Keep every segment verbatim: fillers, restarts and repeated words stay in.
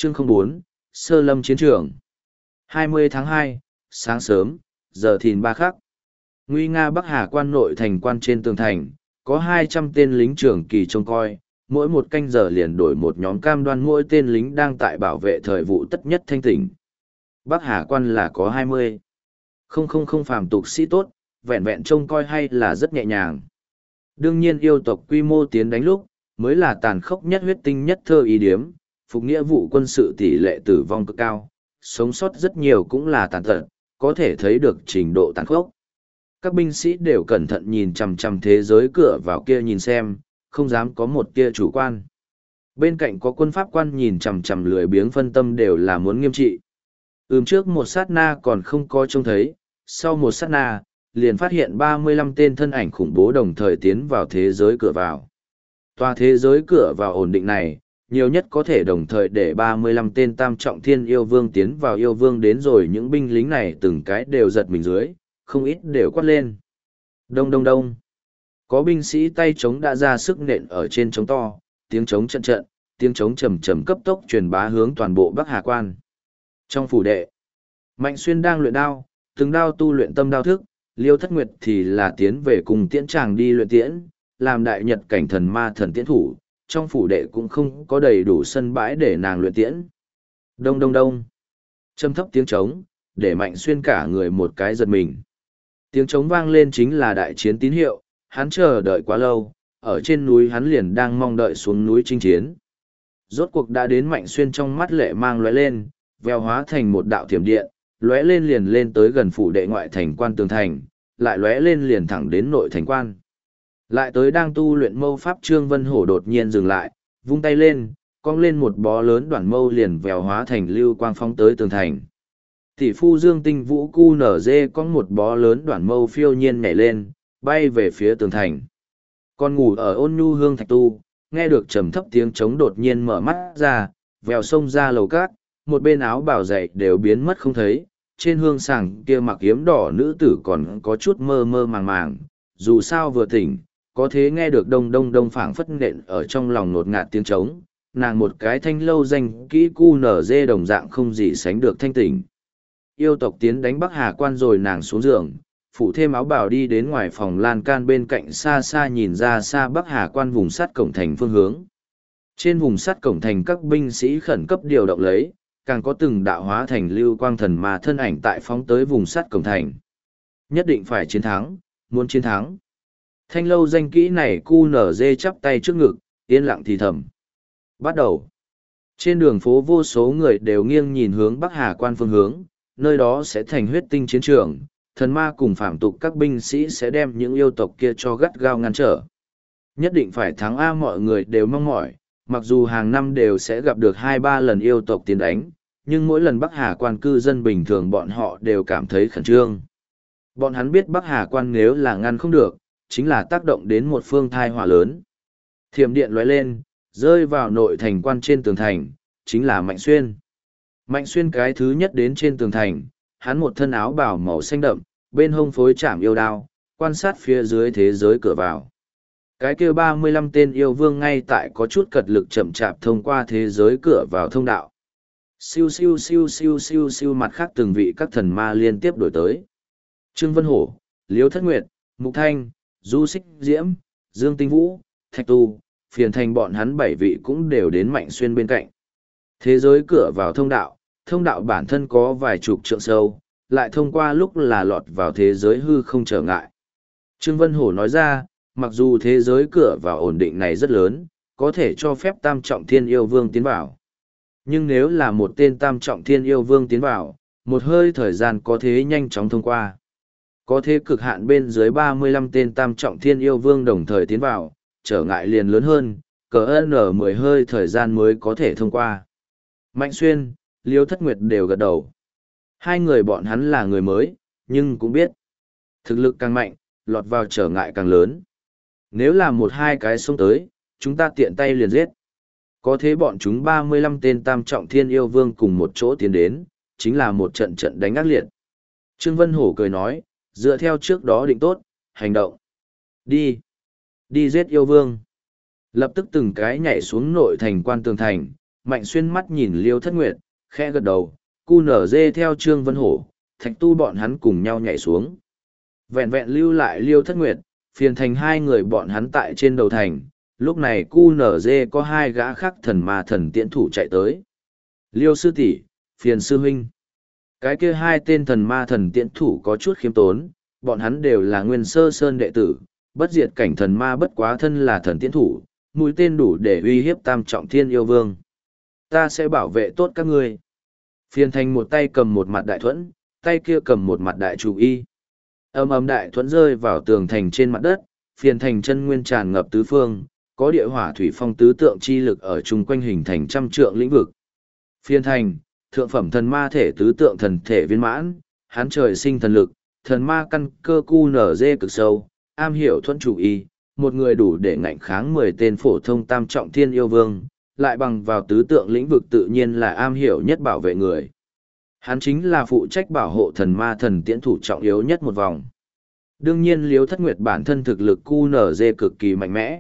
Chương không bốn, Sơ lâm chiến trường. hai mươi tháng hai, sáng sớm, giờ thìn ba khắc. Nguy nga Bắc Hà quan nội thành quan trên tường thành, có hai trăm tên lính trưởng kỳ trông coi, mỗi một canh giờ liền đổi một nhóm cam đoan mỗi tên lính đang tại bảo vệ thời vụ tất nhất thanh tỉnh. Bắc Hà quan là có hai mươi. Không không không phàm tục sĩ tốt, vẹn vẹn trông coi hay là rất nhẹ nhàng. Đương nhiên yêu tộc quy mô tiến đánh lúc, mới là tàn khốc nhất huyết tinh nhất thơ ý điếm, phục nghĩa vụ quân sự tỷ lệ tử vong cực cao, sống sót rất nhiều cũng là tàn tật, có thể thấy được trình độ tàn khốc. Các binh sĩ đều cẩn thận nhìn chằm chằm thế giới cửa vào kia nhìn xem, không dám có một tia chủ quan. Bên cạnh có quân pháp quan nhìn chằm chằm lười biếng phân tâm đều là muốn nghiêm trị. Ừm trước một sát na còn không có trông thấy, sau một sát na, liền phát hiện ba mươi lăm tên thân ảnh khủng bố đồng thời tiến vào thế giới cửa vào. Tòa thế giới cửa vào ổn định này, nhiều nhất có thể đồng thời để ba mươi lăm tên tam trọng thiên yêu vương tiến vào yêu vương đến rồi những binh lính này từng cái đều giật mình dưới, không ít đều quát lên. Đông đông đông. Có binh sĩ tay trống đã ra sức nện ở trên trống to, tiếng trống trận trận, tiếng trống trầm trầm cấp tốc truyền bá hướng toàn bộ Bắc Hà quan. Trong phủ đệ, Mạnh Xuyên đang luyện đao, từng đao tu luyện tâm đao thức, Liêu Thất Nguyệt thì là tiến về cùng tiễn chàng đi luyện tiễn, làm đại nhật cảnh thần ma thần tiễn thủ, trong phủ đệ cũng không có đầy đủ sân bãi để nàng luyện tiễn. Đông đông đông. Châm thấp tiếng trống, để Mạnh Xuyên cả người một cái giật mình. Tiếng trống vang lên chính là đại chiến tín hiệu, hắn chờ đợi quá lâu, ở trên núi hắn liền đang mong đợi xuống núi chinh chiến. Rốt cuộc đã đến Mạnh Xuyên trong mắt lệ mang lóe lên, veo hóa thành một đạo thiểm điện, lóe lên liền lên tới gần phủ đệ ngoại thành quan tường thành, lại lóe lên liền thẳng đến nội thành quan. Lại tới đang tu luyện mâu pháp Trương Vân Hổ đột nhiên dừng lại, vung tay lên, cong lên một bó lớn đoạn mâu liền vèo hóa thành lưu quang phóng tới tường thành. Tỷ phu Dương Tinh Vũ cu nở dê cong một bó lớn đoạn mâu phiêu nhiên nhảy lên, bay về phía tường thành. Con ngủ ở ôn nhu hương thạch tu, nghe được trầm thấp tiếng trống đột nhiên mở mắt ra, vèo sông ra lầu cát, một bên áo bảo dày đều biến mất không thấy, trên hương sàng kia mặc yếm đỏ nữ tử còn có chút mơ mơ màng màng, dù sao vừa tỉnh, có thế nghe được đông đông đông phảng phất nện ở trong lòng nột ngạt tiếng trống, nàng một cái thanh lâu danh kỹ cu nở dê đồng dạng không gì sánh được thanh tỉnh. Yêu tộc tiến đánh Bắc Hà quan rồi nàng xuống giường, phụ thêm áo bào đi đến ngoài phòng lan can bên cạnh xa xa nhìn ra xa Bắc Hà quan vùng sắt cổng thành phương hướng. Trên vùng sắt cổng thành các binh sĩ khẩn cấp điều động lấy, càng có từng đạo hóa thành lưu quang thần mà thân ảnh tại phóng tới vùng sắt cổng thành. Nhất định phải chiến thắng, muốn chiến thắng. Thanh lâu danh kỹ này cu nở dê chắp tay trước ngực, yên lặng thì thầm. Bắt đầu. Trên đường phố vô số người đều nghiêng nhìn hướng Bắc Hà quan phương hướng, nơi đó sẽ thành huyết tinh chiến trường, thần ma cùng phạm tục các binh sĩ sẽ đem những yêu tộc kia cho gắt gao ngăn trở. Nhất định phải thắng A, mọi người đều mong mỏi, mặc dù hàng năm đều sẽ gặp được hai ba lần yêu tộc tiến đánh, nhưng mỗi lần Bắc Hà quan cư dân bình thường bọn họ đều cảm thấy khẩn trương. Bọn hắn biết Bắc Hà quan nếu là ngăn không được, chính là tác động đến một phương thai hỏa lớn. Thiểm điện lóe lên, rơi vào nội thành quan trên tường thành, chính là Mạnh Xuyên. Mạnh Xuyên cái thứ nhất đến trên tường thành, hắn một thân áo bào màu xanh đậm, bên hông phối chạm yêu đao, quan sát phía dưới thế giới cửa vào. Cái kia ba mươi lăm tên yêu vương ngay tại có chút cật lực chậm chạp thông qua thế giới cửa vào thông đạo. Siêu siêu siêu siêu siêu siêu mặt khác từng vị các thần ma liên tiếp đổi tới. Trương Vân Hổ, Liêu Thất Nguyệt, Mục Thanh, Du Xích Diễm, Dương Tinh Vũ, Thạch Tu, phiền thành bọn hắn bảy vị cũng đều đến Mạnh Xuyên bên cạnh. Thế giới cửa vào thông đạo, thông đạo bản thân có vài chục trượng sâu, lại thông qua lúc là lọt vào thế giới hư không trở ngại. Trương Vân Hổ nói ra, mặc dù thế giới cửa vào ổn định này rất lớn, có thể cho phép tam trọng thiên yêu vương tiến vào. Nhưng nếu là một tên tam trọng thiên yêu vương tiến vào, một hơi thời gian có thế nhanh chóng thông qua. Có thế cực hạn bên dưới ba mươi lăm tên tam trọng thiên yêu vương đồng thời tiến vào, trở ngại liền lớn hơn, cỡ ân ở mười hơi thời gian mới có thể thông qua. Mạnh Xuyên, Liêu Thất Nguyệt đều gật đầu. Hai người bọn hắn là người mới, nhưng cũng biết. Thực lực càng mạnh, lọt vào trở ngại càng lớn. Nếu là một hai cái xông tới, chúng ta tiện tay liền giết. Có thế bọn chúng ba mươi lăm tên tam trọng thiên yêu vương cùng một chỗ tiến đến, chính là một trận trận đánh ác liệt. Trương Vân Hổ cười nói, dựa theo trước đó định tốt, hành động. Đi. Đi giết yêu vương. Lập tức từng cái nhảy xuống nội thành quan tường thành, Mạnh Xuyên mắt nhìn Liêu Thất Nguyệt, khẽ gật đầu, cu nở dê theo Trương Vân Hổ, Thạch Tu bọn hắn cùng nhau nhảy xuống. Vẹn vẹn lưu lại Liêu Thất Nguyệt, phiền thành hai người bọn hắn tại trên đầu thành, lúc này cu nở dê có hai gã khác thần ma thần tiễn thủ chạy tới. Liêu sư tỷ, phiền sư huynh. Cái kia hai tên thần ma thần tiễn thủ có chút khiêm tốn, bọn hắn đều là nguyên sơ sơn đệ tử, bất diệt cảnh thần ma bất quá thân là thần tiễn thủ, mũi tên đủ để uy hiếp tam trọng thiên yêu vương. Ta sẽ bảo vệ tốt các ngươi. Phiền thành một tay cầm một mặt đại thuẫn, tay kia cầm một mặt đại chủ y. Âm ầm đại thuẫn rơi vào tường thành trên mặt đất, phiền thành chân nguyên tràn ngập tứ phương, có địa hỏa thủy phong tứ tượng chi lực ở chung quanh hình thành trăm trượng lĩnh vực. Phiền thành, thượng phẩm thần ma thể tứ tượng thần thể viên mãn, hán trời sinh thần lực, thần ma căn cơ cu nở dê cực sâu, am hiểu thuẫn chủ y, một người đủ để ngạnh kháng mười tên phổ thông tam trọng thiên yêu vương, lại bằng vào tứ tượng lĩnh vực tự nhiên là am hiểu nhất bảo vệ người. Hắn chính là phụ trách bảo hộ thần ma thần tiễn thủ trọng yếu nhất một vòng. Đương nhiên Liêu Thất Nguyệt bản thân thực lực cu nở dê cực kỳ mạnh mẽ.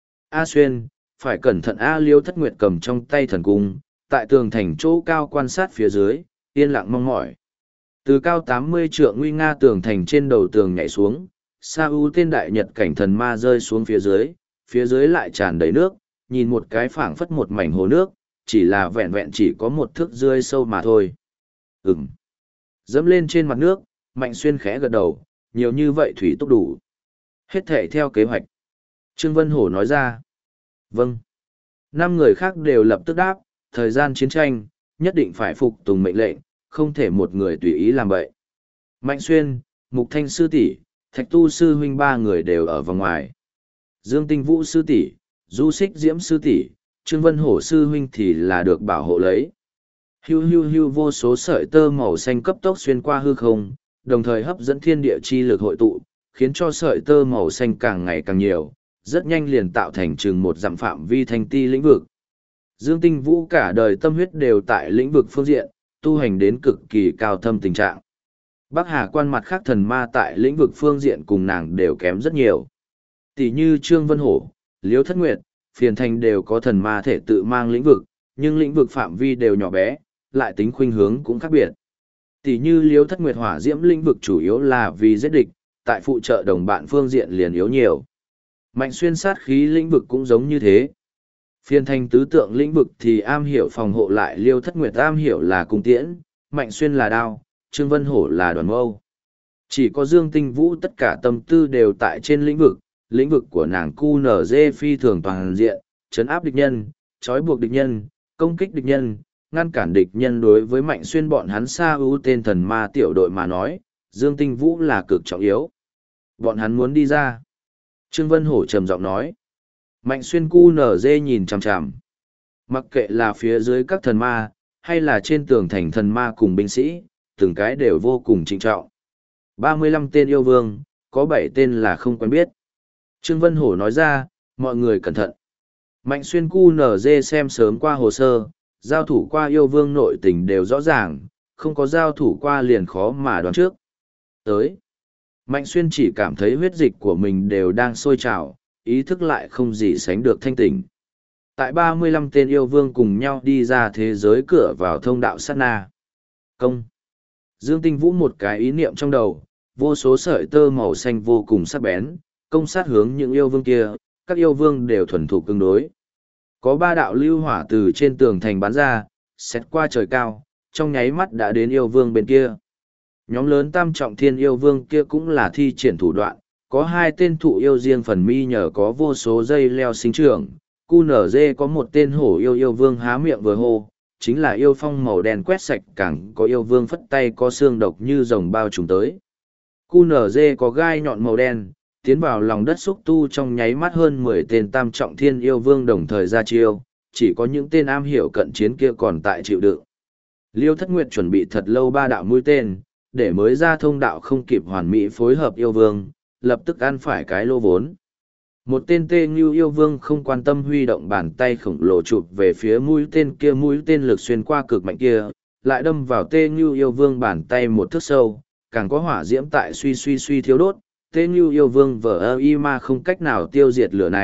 A Xuyên, phải cẩn thận A Liêu Thất Nguyệt cầm trong tay thần cung, tại tường thành chỗ cao quan sát phía dưới, yên lặng mong mỏi. Từ cao tám mươi trượng nguy nga tường thành trên đầu tường nhảy xuống, Sa U tên đại nhật cảnh thần ma rơi xuống phía dưới, phía dưới lại tràn đầy nước, nhìn một cái phảng phất một mảnh hồ nước, chỉ là vẹn vẹn chỉ có một thước rơi sâu mà thôi. Ừm. Dẫm lên trên mặt nước, Mạnh Xuyên khẽ gật đầu, nhiều như vậy thủy tốc đủ. Hết thể theo kế hoạch. Trương Vân Hổ nói ra. Vâng. Năm người khác đều lập tức đáp, thời gian chiến tranh, nhất định phải phục tùng mệnh lệnh, không thể một người tùy ý làm vậy. Mạnh Xuyên, Mục Thanh sư tỷ, Thạch Tu sư huynh ba người đều ở vòng ngoài. Dương Tinh Vũ sư tỷ, Du Xích Diễm sư tỷ, Trương Vân Hổ sư huynh thì là được bảo hộ lấy. Hiu hiu hiu vô số sợi tơ màu xanh cấp tốc xuyên qua hư không, đồng thời hấp dẫn thiên địa chi lực hội tụ, khiến cho sợi tơ màu xanh càng ngày càng nhiều, rất nhanh liền tạo thành chừng một dặm phạm vi thanh ti lĩnh vực. Dương Tinh Vũ cả đời tâm huyết đều tại lĩnh vực phương diện, tu hành đến cực kỳ cao thâm tình trạng. Bắc Hà quan mặt khác thần ma tại lĩnh vực phương diện cùng nàng đều kém rất nhiều. Tỷ như Trương Vân Hổ, Liêu Thất Nguyệt, Phiền Thành đều có thần ma thể tự mang lĩnh vực, nhưng lĩnh vực phạm vi đều nhỏ bé, lại tính khuynh hướng cũng khác biệt. Tỷ như Liêu Thất Nguyệt hỏa diễm lĩnh vực chủ yếu là vì giết địch, tại phụ trợ đồng bạn phương diện liền yếu nhiều. Mạnh Xuyên sát khí lĩnh vực cũng giống như thế. Phiền Thành tứ tượng lĩnh vực thì am hiểu phòng hộ lại Liêu Thất Nguyệt am hiểu là cung tiễn, Mạnh Xuyên là đao, Trương Vân Hổ là đoàn mâu. Chỉ có Dương Tinh Vũ tất cả tâm tư đều tại trên lĩnh vực, lĩnh vực của nàng cu nở dê phi thường toàn diện, chấn áp địch nhân, trói buộc địch nhân, công kích địch nhân, ngăn cản địch nhân. Đối với Mạnh Xuyên bọn hắn Sa ưu tên thần ma tiểu đội mà nói, Dương Tinh Vũ là cực trọng yếu. Bọn hắn muốn đi ra. Trương Vân Hổ trầm giọng nói. Mạnh Xuyên cu nở dê nhìn chằm chằm. Mặc kệ là phía dưới các thần ma, hay là trên tường thành thần ma cùng binh sĩ, từng cái đều vô cùng trịnh trọng. ba mươi lăm tên yêu vương, có bảy tên là không quen biết. Trương Vân Hổ nói ra, mọi người cẩn thận. Mạnh Xuyên cu nở dê xem sớm qua hồ sơ, giao thủ qua yêu vương nội tình đều rõ ràng, không có giao thủ qua liền khó mà đoán trước. Tới. Mạnh Xuyên chỉ cảm thấy huyết dịch của mình đều đang sôi trào, ý thức lại không gì sánh được thanh tỉnh. Tại ba mươi lăm tên yêu vương cùng nhau đi ra thế giới cửa vào thông đạo sát na. Công. Dương Tinh Vũ một cái ý niệm trong đầu, vô số sợi tơ màu xanh vô cùng sắc bén, công sát hướng những yêu vương kia, các yêu vương đều thuần thục cứng đối. Có ba đạo lưu hỏa từ trên tường thành bắn ra, xét qua trời cao, trong nháy mắt đã đến yêu vương bên kia. Nhóm lớn tam trọng thiên yêu vương kia cũng là thi triển thủ đoạn, có hai tên thụ yêu riêng phần mi nhờ có vô số dây leo sinh trưởng, cu nở dê có một tên hổ yêu yêu vương há miệng vừa hô, chính là yêu phong màu đen quét sạch, càng có yêu vương phất tay có xương độc như rồng bao trùm tới. Cu nở dê có gai nhọn màu đen, tiến vào lòng đất xúc tu trong nháy mắt hơn mười tên tam trọng thiên yêu vương đồng thời ra chiêu, chỉ có những tên am hiểu cận chiến kia còn tại chịu đựng. Liêu Thất Nguyệt chuẩn bị thật lâu ba đạo mũi tên, để mới ra thông đạo không kịp hoàn mỹ phối hợp yêu vương, lập tức ăn phải cái lô vốn. Một tên tê như yêu vương không quan tâm huy động bàn tay khổng lồ chụp về phía mũi tên kia, mũi tên lực xuyên qua cực mạnh kia, lại đâm vào tê như yêu vương bàn tay một thước sâu, càng có hỏa diễm tại suy suy suy thiếu đốt. Tê như yêu vương vờ ơ y ma không cách nào tiêu diệt lửa này,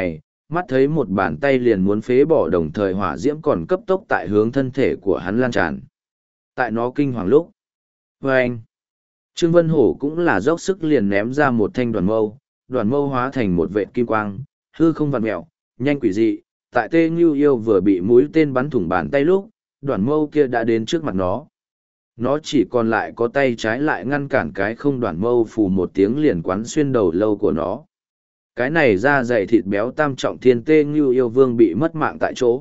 mắt thấy một bàn tay liền muốn phế bỏ đồng thời hỏa diễm còn cấp tốc tại hướng thân thể của hắn lan tràn. Tại nó kinh hoàng lúc. Và anh, Trương Vân Hổ cũng là dốc sức liền ném ra một thanh đoàn mâu, đoàn mâu hóa thành một vệt kim quang, hư không vặn mẹo, nhanh quỷ dị, tại Tê Ngưu Yêu vừa bị mũi tên bắn thủng bàn tay lúc, đoàn mâu kia đã đến trước mặt nó. Nó chỉ còn lại có tay trái lại ngăn cản cái không, đoàn mâu phù một tiếng liền quán xuyên đầu lâu của nó. Cái này da dày thịt béo tam trọng thiên Tê Ngưu Yêu Vương bị mất mạng tại chỗ.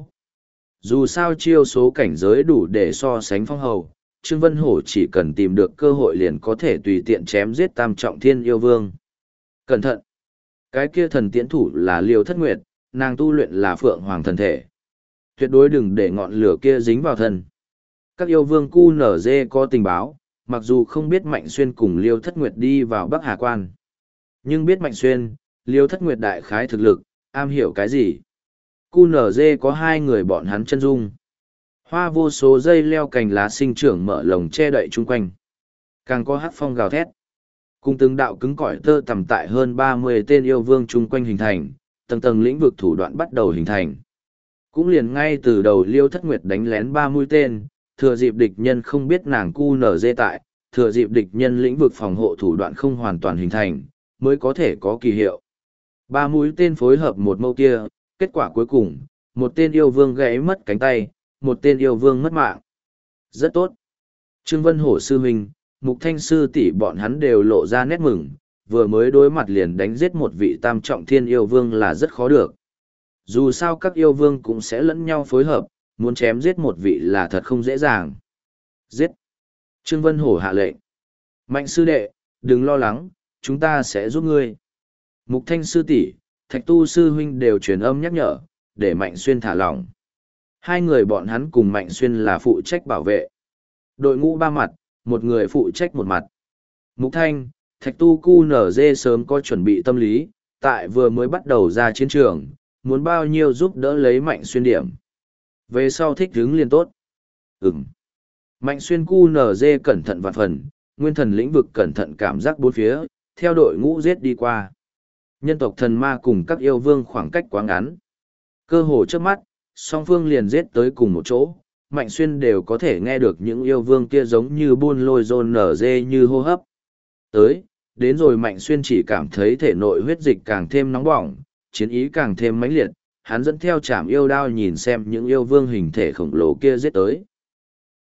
Dù sao chiêu số cảnh giới đủ để so sánh phong hầu, Trương Vân Hổ chỉ cần tìm được cơ hội liền có thể tùy tiện chém giết tam trọng thiên yêu vương. Cẩn thận! Cái kia thần tiễn thủ là Liêu Thất Nguyệt, nàng tu luyện là Phượng Hoàng thần thể. Tuyệt đối đừng để ngọn lửa kia dính vào thân. Các yêu vương cu nở dê có tình báo, mặc dù không biết Mạnh Xuyên cùng Liêu Thất Nguyệt đi vào Bắc Hà Quan. Nhưng biết Mạnh Xuyên, Liêu Thất Nguyệt đại khái thực lực, am hiểu cái gì. Cu nở dê có hai người bọn hắn chân dung. Hoa vô số dây leo cành lá sinh trưởng mở lồng che đậy chung quanh. Càng có hát phong gào thét. Cùng từng đạo cứng cỏi tơ tầm tại hơn ba mươi tên yêu vương chung quanh hình thành, tầng tầng lĩnh vực thủ đoạn bắt đầu hình thành. Cũng liền ngay từ đầu Liêu Thất Nguyệt đánh lén ba mũi tên, thừa dịp địch nhân không biết nàng cu nở dê tại, thừa dịp địch nhân lĩnh vực phòng hộ thủ đoạn không hoàn toàn hình thành, mới có thể có kỳ hiệu. Ba mũi tên phối hợp một mâu kia, kết quả cuối cùng, một tên yêu vương gãy mất cánh tay, một tên yêu vương mất mạng. Rất tốt. Trương Vân Hổ sư huynh, Mục Thanh sư tỷ bọn hắn đều lộ ra nét mừng, vừa mới đối mặt liền đánh giết một vị tam trọng thiên yêu vương là rất khó được. Dù sao các yêu vương cũng sẽ lẫn nhau phối hợp, muốn chém giết một vị là thật không dễ dàng. Giết. Trương Vân Hổ hạ lệnh. Mạnh sư đệ, đừng lo lắng, chúng ta sẽ giúp ngươi. Mục Thanh sư tỷ, Thạch Tu sư huynh đều truyền âm nhắc nhở, để Mạnh Xuyên thả lỏng. Hai người bọn hắn cùng Mạnh Xuyên là phụ trách bảo vệ. Đội ngũ ba mặt, một người phụ trách một mặt. Mục Thanh, Thạch Tu cu nở dê sớm có chuẩn bị tâm lý, tại vừa mới bắt đầu ra chiến trường, muốn bao nhiêu giúp đỡ lấy Mạnh Xuyên điểm. Về sau thích hứng liền tốt. Ừm. Mạnh Xuyên cu nở dê cẩn thận vạn phần, nguyên thần lĩnh vực cẩn thận cảm giác bốn phía, theo đội ngũ giết đi qua. Nhân tộc thần ma cùng các yêu vương khoảng cách quá ngắn. Cơ hồ trước mắt, song phương liền giết tới cùng một chỗ, Mạnh Xuyên đều có thể nghe được những yêu vương kia giống như buôn lôi rôn nở dê như hô hấp. Tới, đến rồi Mạnh Xuyên chỉ cảm thấy thể nội huyết dịch càng thêm nóng bỏng, chiến ý càng thêm mãnh liệt, hắn dẫn theo chảm yêu đao nhìn xem những yêu vương hình thể khổng lồ kia giết tới.